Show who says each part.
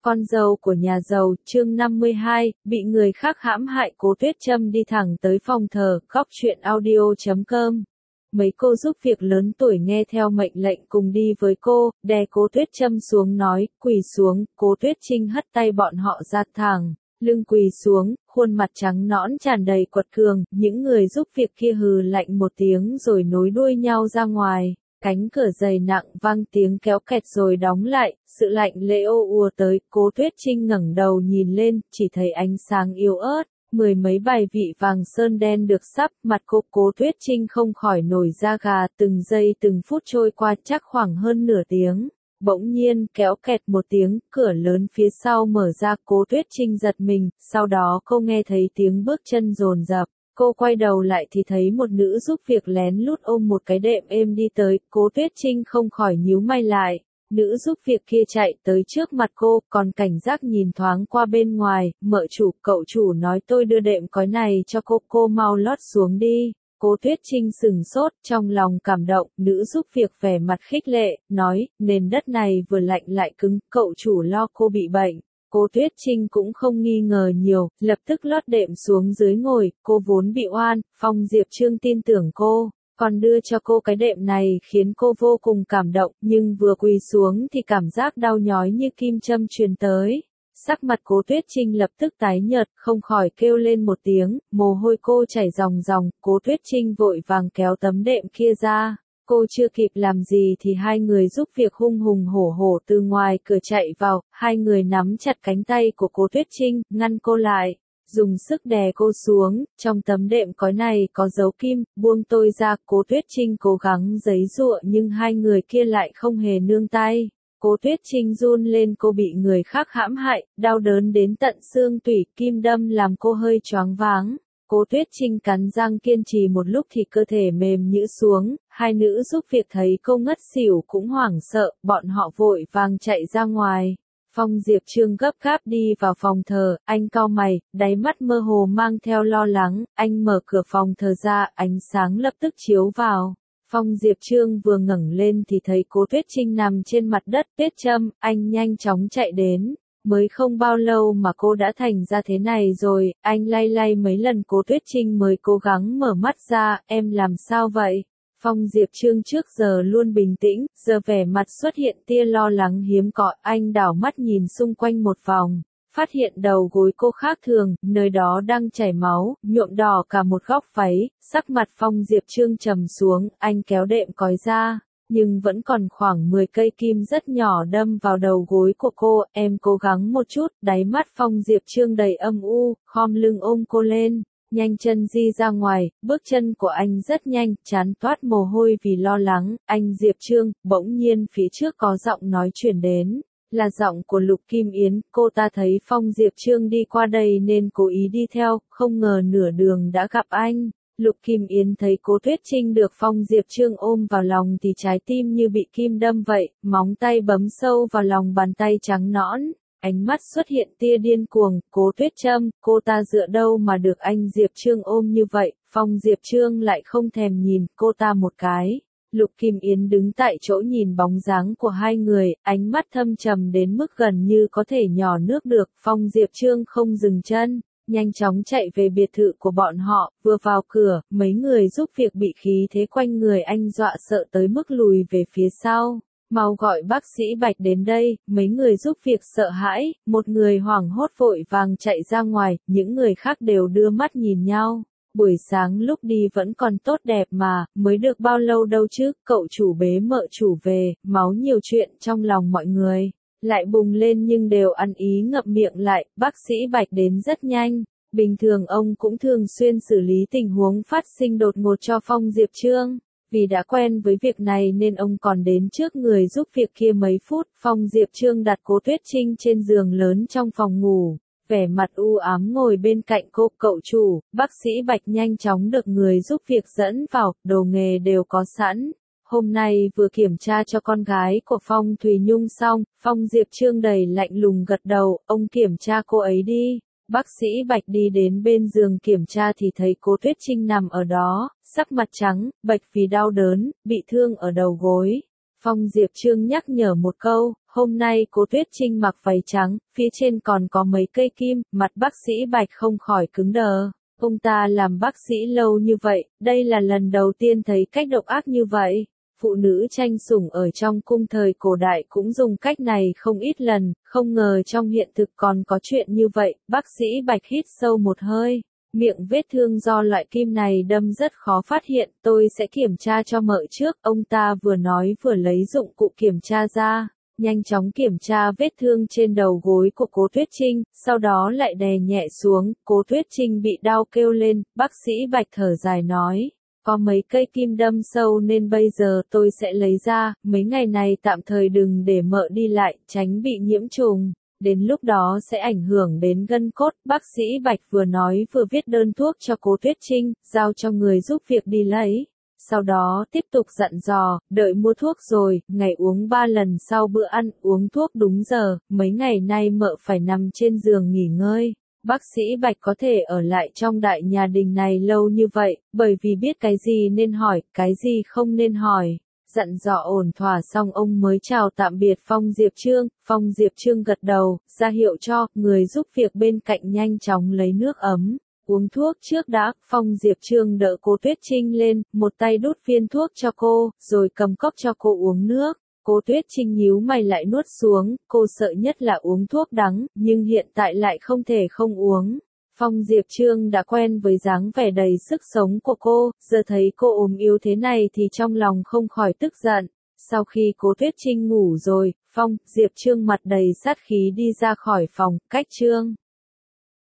Speaker 1: Con dâu của nhà giàu, chương 52, bị người khác hãm hại. Cố Tuyết Trâm đi thẳng tới phòng thờ, góc truyện audio.com. Mấy cô giúp việc lớn tuổi nghe theo mệnh lệnh cùng đi với cô, đè Cố Tuyết Trâm xuống nói, quỳ xuống. Cố Tuyết Trinh hất tay bọn họ ra thẳng, lưng quỳ xuống, khuôn mặt trắng nõn tràn đầy quật cường. Những người giúp việc kia hừ lạnh một tiếng rồi nối đuôi nhau ra ngoài. Cánh cửa dày nặng vang tiếng kéo kẹt rồi đóng lại, sự lạnh lẽo ùa tới. Cố Tuyết Trinh ngẩng đầu nhìn lên, chỉ thấy ánh sáng yếu ớt, mười mấy bài vị vàng sơn đen được sắp. Mặt Cố Tuyết Trinh không khỏi nổi da gà, từng giây từng phút trôi qua chắc khoảng hơn nửa tiếng. Bỗng nhiên kéo kẹt một tiếng, cửa lớn phía sau mở ra. Cố Tuyết Trinh giật mình, sau đó cô nghe thấy tiếng bước chân dồn dập. Cô quay đầu lại thì thấy một nữ giúp việc lén lút ôm một cái đệm êm đi tới. Cố Tuyết Trinh không khỏi nhíu mày lại. Nữ giúp việc kia chạy tới trước mặt cô, còn cảnh giác nhìn thoáng qua bên ngoài. Mợ chủ, cậu chủ nói tôi đưa đệm cói này cho cô mau lót xuống đi. Cố Tuyết Trinh sừng sốt, trong lòng cảm động. Nữ giúp việc vẻ mặt khích lệ, nói, nền đất này vừa lạnh lại cứng, cậu chủ lo cô bị bệnh. Cố Tuyết Trinh cũng không nghi ngờ nhiều, lập tức lót đệm xuống dưới ngồi. Cô vốn bị oan, Phong Diệp Trương tin tưởng cô, còn đưa cho cô cái đệm này khiến cô vô cùng cảm động, nhưng vừa quỳ xuống thì cảm giác đau nhói như kim châm truyền tới. Sắc mặt Cố Tuyết Trinh lập tức tái nhợt, không khỏi kêu lên một tiếng, mồ hôi cô chảy ròng ròng. Cố Tuyết Trinh vội vàng kéo tấm đệm kia ra. Cô chưa kịp làm gì thì hai người giúp việc hùng hổ từ ngoài cửa chạy vào. Hai người nắm chặt cánh tay của Cố Tuyết Trinh, ngăn cô lại, dùng sức đè cô xuống. Trong tấm đệm cói này có dấu kim, buông tôi ra. Cố Tuyết Trinh cố gắng giãy giụa nhưng hai người kia lại không hề nương tay. Cố Tuyết Trinh run lên, cô bị người khác hãm hại, đau đớn đến tận xương tủy, kim đâm làm cô hơi choáng váng. Cố Tuyết Trinh cắn răng kiên trì một lúc thì cơ thể mềm nhũn xuống. Hai nữ giúp việc thấy cô ngất xỉu cũng hoảng sợ, bọn họ vội vàng chạy ra ngoài. Phong Diệp Trương gấp gáp đi vào phòng thờ, anh cau mày, đáy mắt mơ hồ mang theo lo lắng. Anh mở cửa phòng thờ ra, ánh sáng lập tức chiếu vào. Phong Diệp Trương vừa ngẩng lên thì thấy Cố Tuyết Trinh nằm trên mặt đất. Tuyết Trâm, anh nhanh chóng chạy đến. Mới không bao lâu mà cô đã thành ra thế này rồi. Anh lay mấy lần Cố Tuyết Trinh mới cố gắng mở mắt ra. Em làm sao vậy? Phong Diệp Trương trước giờ luôn bình tĩnh, giờ vẻ mặt xuất hiện tia lo lắng hiếm có. Anh đảo mắt nhìn xung quanh một vòng, phát hiện đầu gối cô khác thường, nơi đó đang chảy máu, nhuộm đỏ cả một góc váy. Sắc mặt Phong Diệp Trương trầm xuống, anh kéo đệm cói ra, nhưng vẫn còn khoảng 10 cây kim rất nhỏ đâm vào đầu gối của cô. Em cố gắng một chút. Đáy mắt Phong Diệp Trương đầy âm u, khom lưng ôm cô lên, nhanh chân di ra ngoài. Bước chân của anh rất nhanh, trán toát mồ hôi vì lo lắng. Anh Diệp Trương, bỗng nhiên phía trước có giọng nói truyền đến, là giọng của Lục Kim Yến. Cô ta thấy Phong Diệp Trương đi qua đây nên cố ý đi theo, không ngờ nửa đường đã gặp anh. Lục Kim Yến thấy Cố Tuyết Trinh được Phong Diệp Trương ôm vào lòng thì trái tim như bị kim đâm vậy, móng tay bấm sâu vào lòng bàn tay trắng nõn, ánh mắt xuất hiện tia điên cuồng. Cố Tuyết Trâm, cô ta dựa đâu mà được anh Diệp Trương ôm như vậy? Phong Diệp Trương lại không thèm nhìn cô ta một cái. Lục Kim Yến đứng tại chỗ nhìn bóng dáng của hai người, ánh mắt thâm trầm đến mức gần như có thể nhỏ nước được. Phong Diệp Trương không dừng chân, nhanh chóng chạy về biệt thự của bọn họ. Vừa vào cửa, mấy người giúp việc bị khí thế quanh người anh dọa sợ tới mức lùi về phía sau. Mau gọi bác sĩ Bạch đến đây. Mấy người giúp việc sợ hãi, một người hoảng hốt vội vàng chạy ra ngoài, những người khác đều đưa mắt nhìn nhau. Buổi sáng lúc đi vẫn còn tốt đẹp mà, mới được bao lâu đâu chứ. Cậu chủ bế mợ chủ về, máu nhiều chuyện trong lòng mọi người lại bùng lên nhưng đều ăn ý ngậm miệng lại. Bác sĩ Bạch đến rất nhanh. Bình thường ông cũng thường xuyên xử lý tình huống phát sinh đột ngột cho Phong Diệp Trương. Vì đã quen với việc này nên ông còn đến trước người giúp việc kia mấy phút. Phong Diệp Trương đặt Cố Tuyết Trinh trên giường lớn trong phòng ngủ, vẻ mặt u ám ngồi bên cạnh cô. Cậu chủ, bác sĩ Bạch nhanh chóng được người giúp việc dẫn vào, đồ nghề đều có sẵn. Hôm nay vừa kiểm tra cho con gái của Phong Thùy Nhung xong. Phong Diệp Trương đầy lạnh lùng gật đầu, ông kiểm tra cô ấy đi. Bác sĩ Bạch đi đến bên giường kiểm tra thì thấy Cố Tuyết Trinh nằm ở đó, sắc mặt trắng, bệch vì đau đớn, bị thương ở đầu gối. Phong Diệp Trương nhắc nhở một câu, Hôm nay Cố Tuyết Trinh mặc váy trắng, phía trên còn có mấy cây kim, mặt bác sĩ Bạch không khỏi cứng đờ. Ông ta làm bác sĩ lâu như vậy, đây là lần đầu tiên thấy cách độc ác như vậy. Phụ nữ tranh sủng ở trong cung thời cổ đại cũng dùng cách này không ít lần, không ngờ trong hiện thực còn có chuyện như vậy. Bác sĩ Bạch hít sâu một hơi. Miệng vết thương do loại kim này đâm rất khó phát hiện, tôi sẽ kiểm tra cho mợ trước. Ông ta vừa nói vừa lấy dụng cụ kiểm tra ra, nhanh chóng kiểm tra vết thương trên đầu gối của Cố Tuyết Trinh, sau đó lại đè nhẹ xuống. Cố Tuyết Trinh bị đau kêu lên, bác sĩ Bạch thở dài nói. Có mấy cây kim đâm sâu nên bây giờ tôi sẽ lấy ra, mấy ngày này tạm thời đừng để mợ đi lại, tránh bị nhiễm trùng. Đến lúc đó sẽ ảnh hưởng đến gân cốt. Bác sĩ Bạch vừa nói vừa viết đơn thuốc cho Cố Tuyết Trinh, giao cho người giúp việc đi lấy. Sau đó tiếp tục dặn dò, đợi mua thuốc rồi, ngày uống 3 lần sau bữa ăn, uống thuốc đúng giờ, mấy ngày nay mợ phải nằm trên giường nghỉ ngơi. Bác sĩ Bạch có thể ở lại trong đại nhà đình này lâu như vậy, bởi vì biết cái gì nên hỏi, cái gì không nên hỏi. Dặn dò ổn thỏa xong ông mới chào tạm biệt Phong Diệp Trương. Phong Diệp Trương gật đầu, ra hiệu cho người giúp việc bên cạnh nhanh chóng lấy nước ấm. Uống thuốc trước đã. Phong Diệp Trương đỡ Cố Tuyết Trinh lên, một tay đút viên thuốc cho cô, rồi cầm cốc cho cô uống nước. Cố Tuyết Trinh nhíu mày lại nuốt xuống, cô sợ nhất là uống thuốc đắng, nhưng hiện tại lại không thể không uống. Phong Diệp Trương đã quen với dáng vẻ đầy sức sống của cô, giờ thấy cô ốm yếu thế này thì trong lòng không khỏi tức giận. Sau khi Cố Tuyết Trinh ngủ rồi, Phong Diệp Trương mặt đầy sát khí đi ra khỏi phòng. Cách Trương